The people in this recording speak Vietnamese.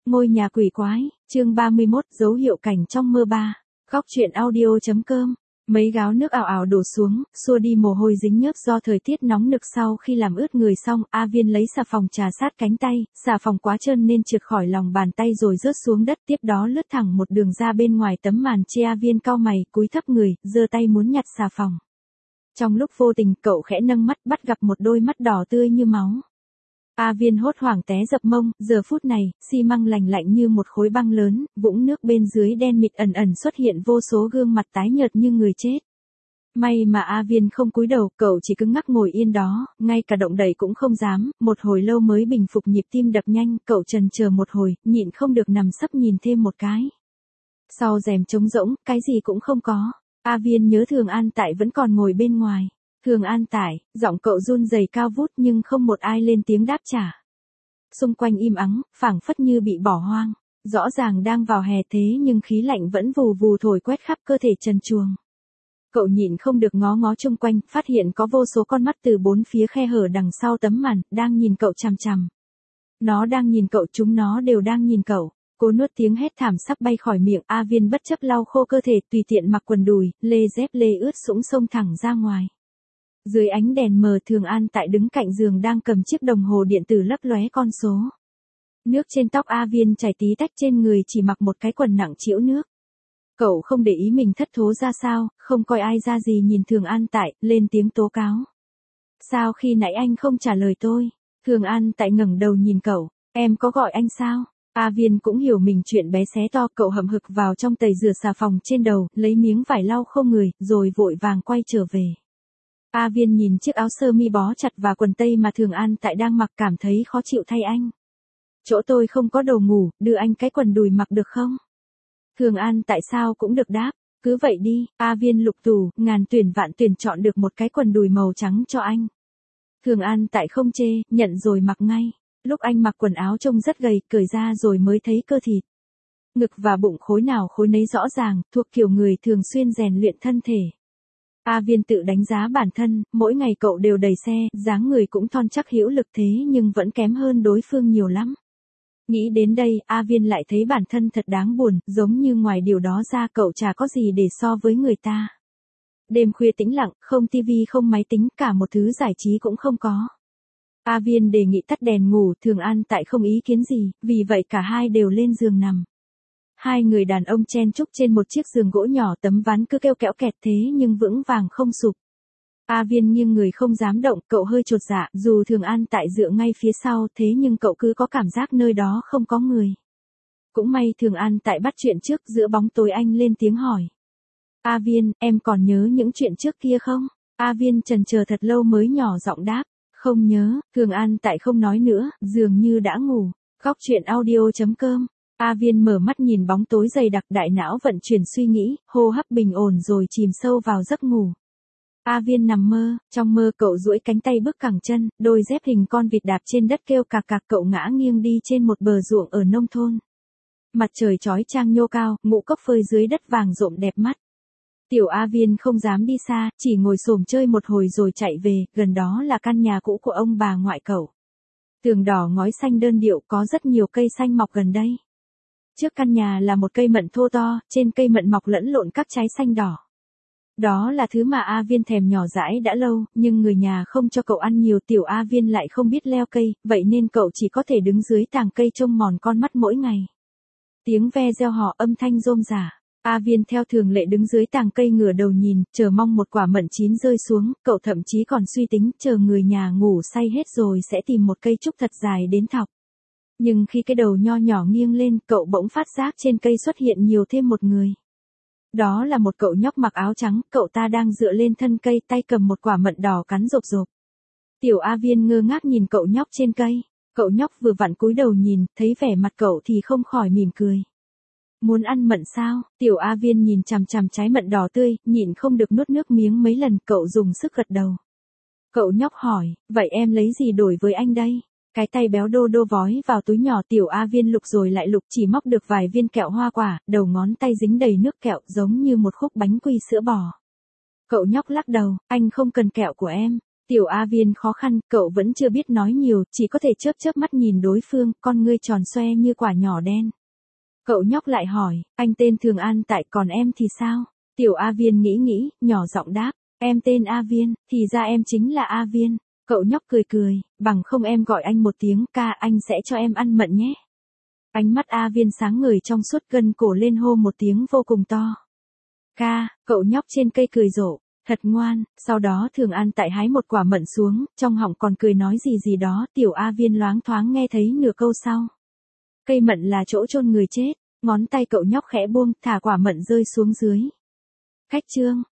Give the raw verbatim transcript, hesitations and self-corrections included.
Ngôi nhà quỷ quái, chương ba mươi mốt, dấu hiệu cảnh trong mơ ba. Góc truyện audio.com. Mấy gáo nước ảo ảo đổ xuống, xua đi mồ hôi dính nhớp do thời tiết nóng nực. Sau khi làm ướt người xong, A Viên lấy xà phòng trà sát cánh tay, xà phòng quá trơn nên trượt khỏi lòng bàn tay rồi rớt xuống đất, tiếp đó lướt thẳng một đường ra bên ngoài tấm màn che. A Viên cau mày, cúi thấp người, giơ tay muốn nhặt xà phòng. Trong lúc vô tình, cậu khẽ nâng mắt bắt gặp một đôi mắt đỏ tươi như máu. A Viên hốt hoảng té dập mông, giờ phút này, xi măng lành lạnh như một khối băng lớn, vũng nước bên dưới đen mịt ẩn ẩn xuất hiện vô số gương mặt tái nhợt như người chết. May mà A Viên không cúi đầu, cậu chỉ cứng ngắc ngồi yên đó, ngay cả động đậy cũng không dám, một hồi lâu mới bình phục nhịp tim đập nhanh, cậu trần chờ một hồi, nhịn không được nằm sấp nhìn thêm một cái. Sau rèm trống rỗng, cái gì cũng không có. A Viên nhớ Thường An Tại vẫn còn ngồi bên ngoài. Thường An Tại, giọng cậu run rẩy cao vút nhưng không một ai lên tiếng đáp trả. Xung quanh im ắng, phảng phất như bị bỏ hoang. Rõ ràng đang vào hè thế nhưng khí lạnh vẫn vù vù thổi quét khắp cơ thể trần truồng. Cậu nhịn không được ngó ngó chung quanh, phát hiện có vô số con mắt từ bốn phía khe hở đằng sau tấm màn, đang nhìn cậu chằm chằm. Nó đang nhìn cậu, chúng nó đều đang nhìn cậu. Cô nuốt tiếng hét thảm sắp bay khỏi miệng. A Viên bất chấp lau khô cơ thể, tùy tiện mặc quần đùi, lê dép lê ướt sũng xông thẳng ra ngoài. Dưới ánh đèn mờ, Thường An Tại đứng cạnh giường đang cầm chiếc đồng hồ điện tử lấp lóe con số. Nước trên tóc A Viên chảy tí tách, trên người chỉ mặc một cái quần nặng trĩu nước. Cậu không để ý mình thất thố ra sao, không coi ai ra gì, nhìn Thường An Tại, lên tiếng tố cáo. Sao khi nãy anh không trả lời tôi? Thường An Tại ngẩng đầu nhìn cậu, em có gọi anh sao? A Viên cũng hiểu mình chuyện bé xé to, cậu hậm hực vào trong tẩy rửa xà phòng trên đầu, lấy miếng vải lau khô người, rồi vội vàng quay trở về. A Viên nhìn chiếc áo sơ mi bó chặt và quần tây mà Thường An Tại đang mặc, cảm thấy khó chịu thay anh. Chỗ tôi không có đồ ngủ, đưa anh cái quần đùi mặc được không? Thường An Tại sao cũng được đáp, cứ vậy đi. A Viên lục tủ, ngàn tuyển vạn tuyển chọn được một cái quần đùi màu trắng cho anh. Thường An Tại không chê, nhận rồi mặc ngay. Lúc anh mặc quần áo trông rất gầy, cởi ra rồi mới thấy cơ thịt. Ngực và bụng khối nào khối nấy rõ ràng, thuộc kiểu người thường xuyên rèn luyện thân thể. A Viên tự đánh giá bản thân, mỗi ngày cậu đều đẩy xe, dáng người cũng thon chắc hữu lực thế nhưng vẫn kém hơn đối phương nhiều lắm. Nghĩ đến đây, A Viên lại thấy bản thân thật đáng buồn, giống như ngoài điều đó ra cậu chả có gì để so với người ta. Đêm khuya tĩnh lặng, không tivi không máy tính, cả một thứ giải trí cũng không có. A Viên đề nghị tắt đèn ngủ, Thường An Tại không ý kiến gì, vì vậy cả hai đều lên giường nằm. Hai người đàn ông chen chúc trên một chiếc giường gỗ nhỏ, tấm ván cứ kêu kẽo kẹt thế nhưng vững vàng không sụp. A Viên nghiêng người không dám động, cậu hơi chột dạ, dù Thường An Tại dựa ngay phía sau thế nhưng cậu cứ có cảm giác nơi đó không có người. Cũng may Thường An Tại bắt chuyện trước, giữa bóng tối anh lên tiếng hỏi. A Viên, em còn nhớ những chuyện trước kia không? A Viên chần chờ thật lâu mới nhỏ giọng đáp. Không nhớ. Thường An Tại không nói nữa, dường như đã ngủ. Góc truyện audio.com. A Viên mở mắt nhìn bóng tối dày đặc, đại não vận chuyển suy nghĩ, hô hấp bình ổn rồi chìm sâu vào giấc ngủ. A Viên nằm mơ, trong mơ cậu duỗi cánh tay bước cẳng chân, đôi dép hình con vịt đạp trên đất kêu cạc cạc, cậu ngã nghiêng đi trên một bờ ruộng ở nông thôn. Mặt trời chói chang nhô cao, ngũ cốc phơi dưới đất vàng rộm đẹp mắt. Tiểu A Viên không dám đi xa, chỉ ngồi xổm chơi một hồi rồi chạy về, gần đó là căn nhà cũ của ông bà ngoại cậu. Tường đỏ ngói xanh đơn điệu, có rất nhiều cây xanh mọc gần đây. Trước căn nhà là một cây mận thô to, trên cây mận mọc lẫn lộn các trái xanh đỏ. Đó là thứ mà A Viên thèm nhỏ dãi đã lâu, nhưng người nhà không cho cậu ăn nhiều, tiểu A Viên lại không biết leo cây, vậy nên cậu chỉ có thể đứng dưới tàng cây trông mòn con mắt mỗi ngày. Tiếng ve reo hò, âm thanh rôm rả. A Viên theo thường lệ đứng dưới tàng cây ngửa đầu nhìn, chờ mong một quả mận chín rơi xuống, cậu thậm chí còn suy tính chờ người nhà ngủ say hết rồi sẽ tìm một cây trúc thật dài đến thọc. Nhưng khi cái đầu nho nhỏ nghiêng lên, cậu bỗng phát giác trên cây xuất hiện nhiều thêm một người. Đó là một cậu nhóc mặc áo trắng, cậu ta đang dựa lên thân cây, tay cầm một quả mận đỏ cắn rộp rộp. Tiểu A Viên ngơ ngác nhìn cậu nhóc trên cây, cậu nhóc vừa vặn cúi đầu nhìn, thấy vẻ mặt cậu thì không khỏi mỉm cười. Muốn ăn mận sao? Tiểu A Viên nhìn chằm chằm trái mận đỏ tươi, nhịn không được nuốt nước miếng mấy lần, cậu dùng sức gật đầu. Cậu nhóc hỏi, vậy em lấy gì đổi với anh đây? Cái tay béo đô đô vói vào túi nhỏ, tiểu A Viên lục rồi lại lục, chỉ móc được vài viên kẹo hoa quả, đầu ngón tay dính đầy nước kẹo giống như một khúc bánh quy sữa bò. Cậu nhóc lắc đầu, anh không cần kẹo của em. Tiểu A Viên khó khăn, cậu vẫn chưa biết nói nhiều, chỉ có thể chớp chớp mắt nhìn đối phương, con ngươi tròn xoe như quả nhỏ đen. Cậu nhóc lại hỏi, anh tên Thường An tại, còn em thì sao? Tiểu A Viên nghĩ nghĩ, nhỏ giọng đáp, em tên A Viên, thì ra em chính là A Viên. Cậu nhóc cười cười, bằng không em gọi anh một tiếng ca, anh sẽ cho em ăn mận nhé. Ánh mắt A Viên sáng ngời trong suốt, gân cổ lên hô một tiếng vô cùng to. Ca, cậu nhóc trên cây cười rộ, thật ngoan. Sau đó Thường An tại hái một quả mận xuống, trong họng còn cười nói gì gì đó, Tiểu A Viên loáng thoáng nghe thấy nửa câu sau. Cây mận là chỗ chôn người chết, ngón tay cậu nhóc khẽ buông, thả quả mận rơi xuống dưới. Khách trương.